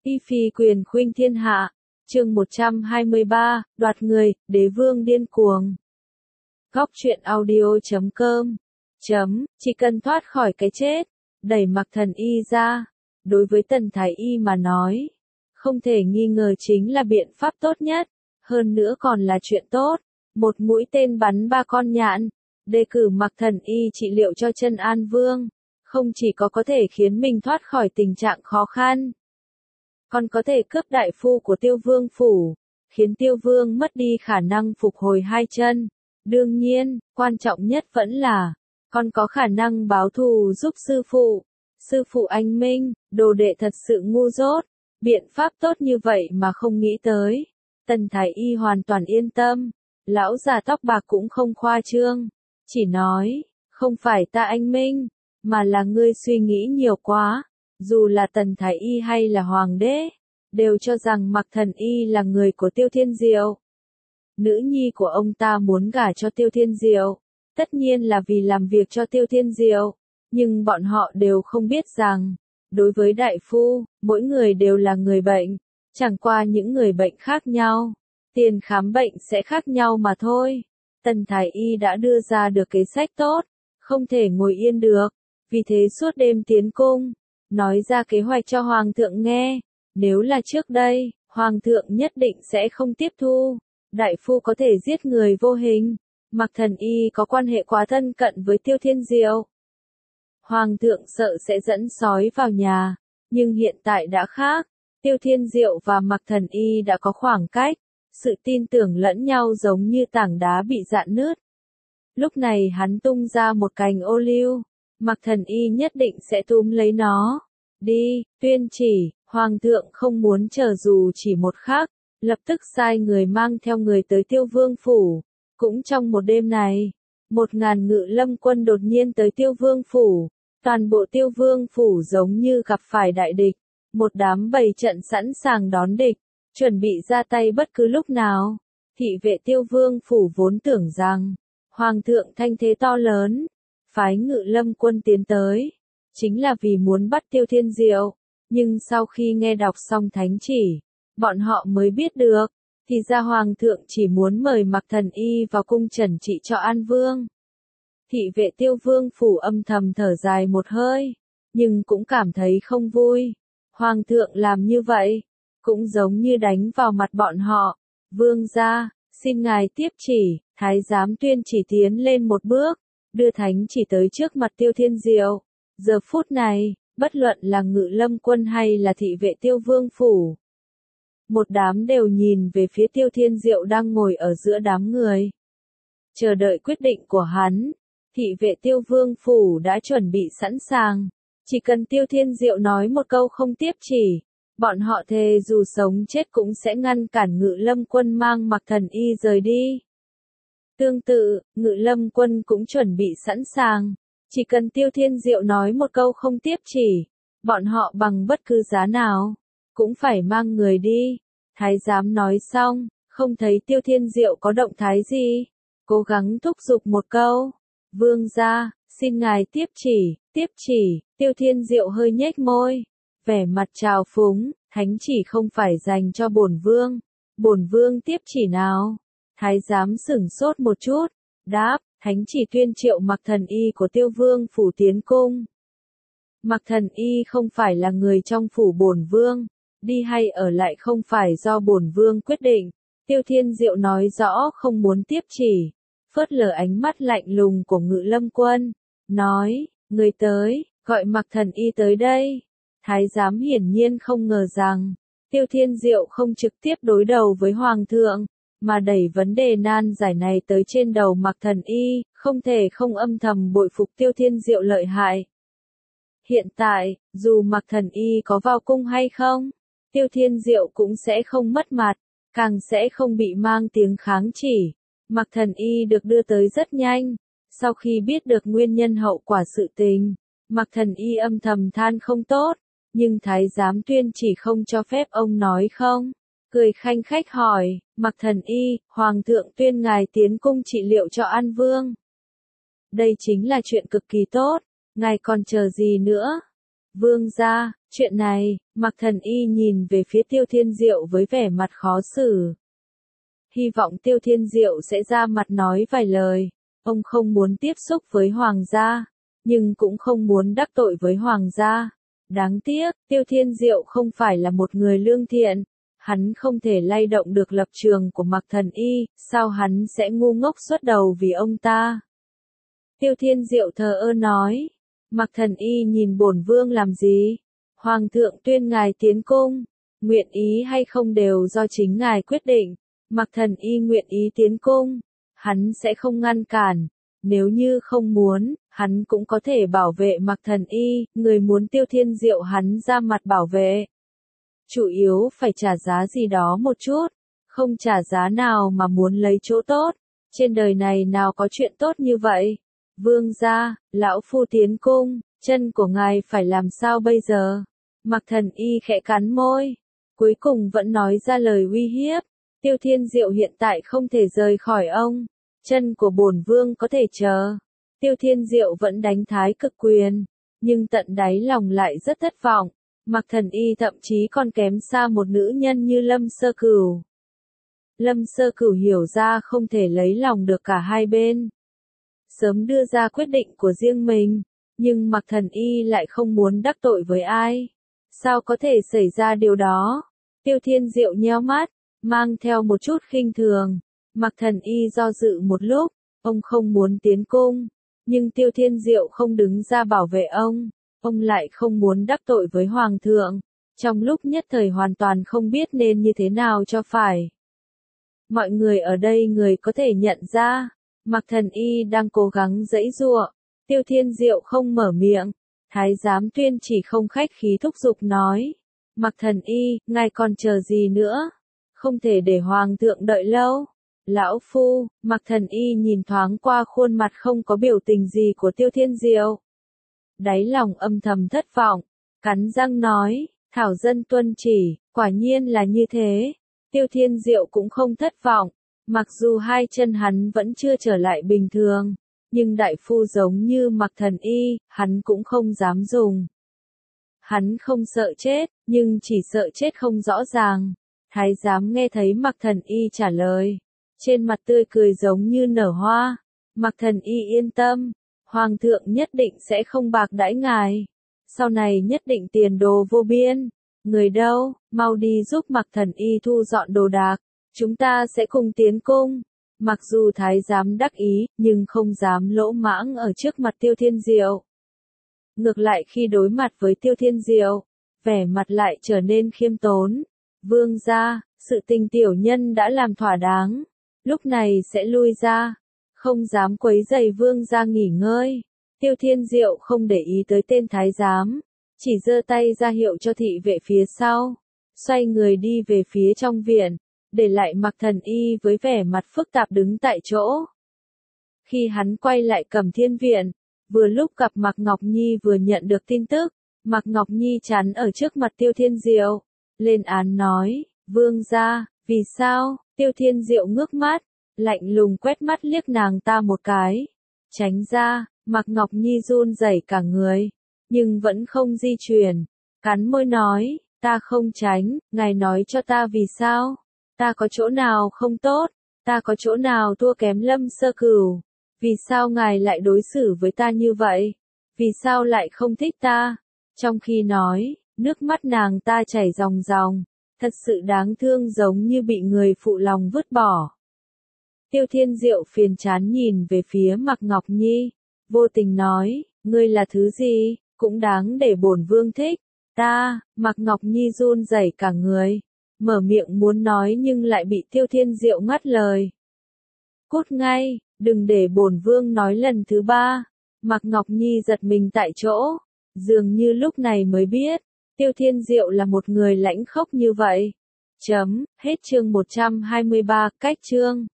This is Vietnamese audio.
Y phi quyền khuynh thiên hạ, chương 123, đoạt người, đế vương điên cuồng. Góc truyện audio.com Chỉ cần thoát khỏi cái chết, đẩy Mạc Thần Y ra, đối với Tần Thái Y mà nói, không thể nghi ngờ chính là biện pháp tốt nhất, hơn nữa còn là chuyện tốt, một mũi tên bắn ba con nhạn, đề cử Mạc Thần Y trị liệu cho Chân An Vương, không chỉ có thể khiến mình thoát khỏi tình trạng khó khăn, còn có thể cướp đại phu của Tiêu Vương phủ, khiến Tiêu Vương mất đi khả năng phục hồi hai chân. Đương nhiên, quan trọng nhất vẫn là, còn có khả năng báo thù giúp sư phụ. Sư phụ anh minh, đồ đệ thật sự ngu dốt, biện pháp tốt như vậy mà không nghĩ tới. Tần Thái Y hoàn toàn yên tâm, lão già tóc bạc cũng không khoa trương, chỉ nói, không phải ta anh minh, mà là ngươi suy nghĩ nhiều quá. Dù là Tần Thái Y hay là Hoàng đế, đều cho rằng Mạc Thần Y là người của Tiêu Thiên Diệu. Nữ nhi của ông ta muốn gả cho Tiêu Thiên Diệu, tất nhiên là vì làm việc cho Tiêu Thiên Diệu, nhưng bọn họ đều không biết rằng, đối với đại phu, mỗi người đều là người bệnh, chẳng qua những người bệnh khác nhau, tiền khám bệnh sẽ khác nhau mà thôi. Tần Thái Y đã đưa ra được kế sách tốt, không thể ngồi yên được, vì thế suốt đêm tiến cung, nói ra kế hoạch cho Hoàng thượng nghe. Nếu là trước đây, Hoàng thượng nhất định sẽ không tiếp thu. Đại phu có thể giết người vô hình, Mạc Thần Y có quan hệ quá thân cận với Tiêu Thiên Diệu. Hoàng thượng sợ sẽ dẫn sói vào nhà, nhưng hiện tại đã khác, Tiêu Thiên Diệu và Mạc Thần Y đã có khoảng cách, sự tin tưởng lẫn nhau giống như tảng đá bị rạn nứt. Lúc này hắn tung ra một cành ô liu, Mạc Thần Y nhất định sẽ túm lấy nó. Đi, tuyên chỉ, Hoàng thượng không muốn chờ dù chỉ một khắc, lập tức sai người mang theo người tới Tiêu Vương phủ. Cũng trong một đêm này, 1000 ngự lâm quân đột nhiên tới Tiêu Vương phủ, toàn bộ Tiêu Vương phủ giống như gặp phải đại địch, một đám bầy trận sẵn sàng đón địch, chuẩn bị ra tay bất cứ lúc nào. Thị vệ Tiêu Vương phủ vốn tưởng rằng, Hoàng thượng thanh thế to lớn, phái ngự lâm quân tiến tới, chính là vì muốn bắt Tiêu Thiên Diệu, nhưng sau khi nghe đọc xong thánh chỉ, bọn họ mới biết được, thì ra Hoàng thượng chỉ muốn mời Mạc Thần Y vào cung trần trị cho An Vương. Thị vệ Tiêu Vương phủ âm thầm thở dài một hơi, nhưng cũng cảm thấy không vui. Hoàng thượng làm như vậy, cũng giống như đánh vào mặt bọn họ. Vương gia, xin ngài tiếp chỉ. Thái giám tuyên chỉ tiến lên một bước, đưa thánh chỉ tới trước mặt Tiêu Thiên Diệu. Giờ phút này, bất luận là ngự lâm quân hay là thị vệ Tiêu Vương phủ, một đám đều nhìn về phía Tiêu Thiên Diệu đang ngồi ở giữa đám người, chờ đợi quyết định của hắn. Thị vệ Tiêu Vương phủ đã chuẩn bị sẵn sàng, chỉ cần Tiêu Thiên Diệu nói một câu không tiếp chỉ, bọn họ thề dù sống chết cũng sẽ ngăn cản ngự lâm quân mang Mạc Thần Y rời đi. Tương tự, ngự lâm quân cũng chuẩn bị sẵn sàng, chỉ cần Tiêu Thiên Diệu nói một câu không tiếp chỉ, bọn họ bằng bất cứ giá nào, cũng phải mang người đi. Thái giám nói xong, không thấy Tiêu Thiên Diệu có động thái gì, cố gắng thúc giục một câu. Vương gia, xin ngài tiếp chỉ, tiếp chỉ. Tiêu Thiên Diệu hơi nhếch môi, vẻ mặt trào phúng, thánh chỉ không phải dành cho bổn vương tiếp chỉ nào. Thái giám sửng sốt một chút, đáp, thánh chỉ tuyên triệu Mạc Thần Y của Tiêu Vương phủ tiến cung. Mạc Thần Y không phải là người trong phủ bổn vương, đi hay ở lại không phải do bổn vương quyết định. Tiêu Thiên Diệu nói rõ không muốn tiếp chỉ, phớt lờ ánh mắt lạnh lùng của ngự lâm quân, nói, người tới, gọi Mạc Thần Y tới đây. Thái giám hiển nhiên không ngờ rằng, Tiêu Thiên Diệu không trực tiếp đối đầu với Hoàng thượng, mà đẩy vấn đề nan giải này tới trên đầu Mạc Thần Y, không thể không âm thầm bội phục Tiêu Thiên Diệu lợi hại. Hiện tại, dù Mạc Thần Y có vào cung hay không, Tiêu Thiên Diệu cũng sẽ không mất mặt, càng sẽ không bị mang tiếng kháng chỉ. Mạc Thần Y được đưa tới rất nhanh, sau khi biết được nguyên nhân hậu quả sự tình, Mạc Thần Y âm thầm than không tốt, nhưng thái giám tuyên chỉ không cho phép ông nói không. Cười khanh khách hỏi, Mạc Thần Y, Hoàng thượng tuyên ngài tiến cung trị liệu cho An Vương. Đây chính là chuyện cực kỳ tốt, ngài còn chờ gì nữa? Vương gia, chuyện này, Mạc Thần Y nhìn về phía Tiêu Thiên Diệu với vẻ mặt khó xử. Hy vọng Tiêu Thiên Diệu sẽ ra mặt nói vài lời. Ông không muốn tiếp xúc với Hoàng gia, nhưng cũng không muốn đắc tội với Hoàng gia. Đáng tiếc, Tiêu Thiên Diệu không phải là một người lương thiện. Hắn không thể lay động được lập trường của Mạc Thần Y, sao hắn sẽ ngu ngốc xuất đầu vì ông ta? Tiêu Thiên Diệu thờ ơ nói. Mạc Thần Y nhìn bổn vương làm gì? Hoàng thượng tuyên ngài tiến cung, nguyện ý hay không đều do chính ngài quyết định. Mạc Thần Y nguyện ý tiến cung, hắn sẽ không ngăn cản. Nếu như không muốn, hắn cũng có thể bảo vệ Mạc Thần Y, người muốn Tiêu Thiên Diệu hắn ra mặt bảo vệ. Chủ yếu phải trả giá gì đó một chút, không trả giá nào mà muốn lấy chỗ tốt. Trên đời này nào có chuyện tốt như vậy? Vương gia, lão phu tiến cung, chân của ngài phải làm sao bây giờ? Mạc Thần Y khẽ cắn môi, cuối cùng vẫn nói ra lời uy hiếp. Tiêu Thiên Diệu hiện tại không thể rời khỏi ông, chân của bổn vương có thể chờ. Tiêu Thiên Diệu vẫn đánh thái cực quyền, nhưng tận đáy lòng lại rất thất vọng. Mạc Thần Y thậm chí còn kém xa một nữ nhân như Lâm Sơ Cửu. Lâm Sơ Cửu hiểu ra không thể lấy lòng được cả hai bên, sớm đưa ra quyết định của riêng mình, nhưng Mạc Thần Y lại không muốn đắc tội với ai. Sao có thể xảy ra điều đó? Tiêu Thiên Diệu nheo mắt, mang theo một chút khinh thường. Mạc Thần Y do dự một lúc, ông không muốn tiến cung, nhưng Tiêu Thiên Diệu không đứng ra bảo vệ ông lại không muốn đắc tội với Hoàng thượng. Trong lúc nhất thời hoàn toàn không biết nên như thế nào cho phải. Mọi người ở đây người có thể nhận ra, Mạc Thần Y đang cố gắng giãy giụa. Tiêu Thiên Diệu không mở miệng, Thái giám Tuyên chỉ không khách khí thúc giục nói. Mạc Thần Y, ngài còn chờ gì nữa? Không thể để Hoàng thượng đợi lâu. Lão phu, Mạc Thần Y nhìn thoáng qua khuôn mặt không có biểu tình gì của Tiêu Thiên Diệu. Đáy lòng âm thầm thất vọng, cắn răng nói, thảo dân tuân chỉ, quả nhiên là như thế. Tiêu Thiên Diệu cũng không thất vọng, mặc dù hai chân hắn vẫn chưa trở lại bình thường, nhưng đại phu giống như Mạc Thần Y, hắn cũng không dám dùng. Hắn không sợ chết, nhưng chỉ sợ chết không rõ ràng. Thái giám nghe thấy Mạc Thần Y trả lời, trên mặt tươi cười giống như nở hoa. Mạc Thần Y yên tâm, Hoàng thượng nhất định sẽ không bạc đãi ngài. Sau này nhất định tiền đồ vô biên. Người đâu, mau đi giúp Mạc Thần Y thu dọn đồ đạc. Chúng ta sẽ cùng tiến cung. Mặc dù thái giám đắc ý, nhưng không dám lỗ mãng ở trước mặt Tiêu Thiên Diệu. Ngược lại khi đối mặt với Tiêu Thiên Diệu, vẻ mặt lại trở nên khiêm tốn. Vương gia, sự tình tiểu nhân đã làm thỏa đáng. Lúc này sẽ lui ra. Không dám quấy rầy vương gia nghỉ ngơi. Tiêu Thiên Diệu không để ý tới tên thái giám, chỉ giơ tay ra hiệu cho thị vệ phía sau, xoay người đi về phía trong viện, để lại Mạc Thần Y với vẻ mặt phức tạp đứng tại chỗ. Khi hắn quay lại Cẩm Thiên viện, vừa lúc gặp Mạc Ngọc Nhi vừa nhận được tin tức, Mạc Ngọc Nhi chắn ở trước mặt Tiêu Thiên Diệu, lên án nói, vương gia, vì sao? Tiêu Thiên Diệu ngước mắt, lạnh lùng quét mắt liếc nàng ta một cái, tránh ra. Mạc Ngọc Nhi run rẩy cả người, nhưng vẫn không di chuyển, cắn môi nói, ta không tránh, ngài nói cho ta vì sao? Ta có chỗ nào không tốt? Ta có chỗ nào thua kém Lâm Sơ Cửu? Vì sao ngài lại đối xử với ta như vậy? Vì sao lại không thích ta? Trong khi nói, nước mắt nàng ta chảy ròng ròng, thật sự đáng thương giống như bị người phụ lòng vứt bỏ. Tiêu Thiên Diệu phiền chán nhìn về phía Mạc Ngọc Nhi, vô tình nói, ngươi là thứ gì, cũng đáng để bổn vương thích. Ta, Mạc Ngọc Nhi run rẩy cả người, mở miệng muốn nói nhưng lại bị Tiêu Thiên Diệu ngắt lời. Cút ngay, đừng để bổn vương nói lần thứ ba. Mạc Ngọc Nhi giật mình tại chỗ, dường như lúc này mới biết, Tiêu Thiên Diệu là một người lãnh khốc như vậy. Hết chương 123, cách chương.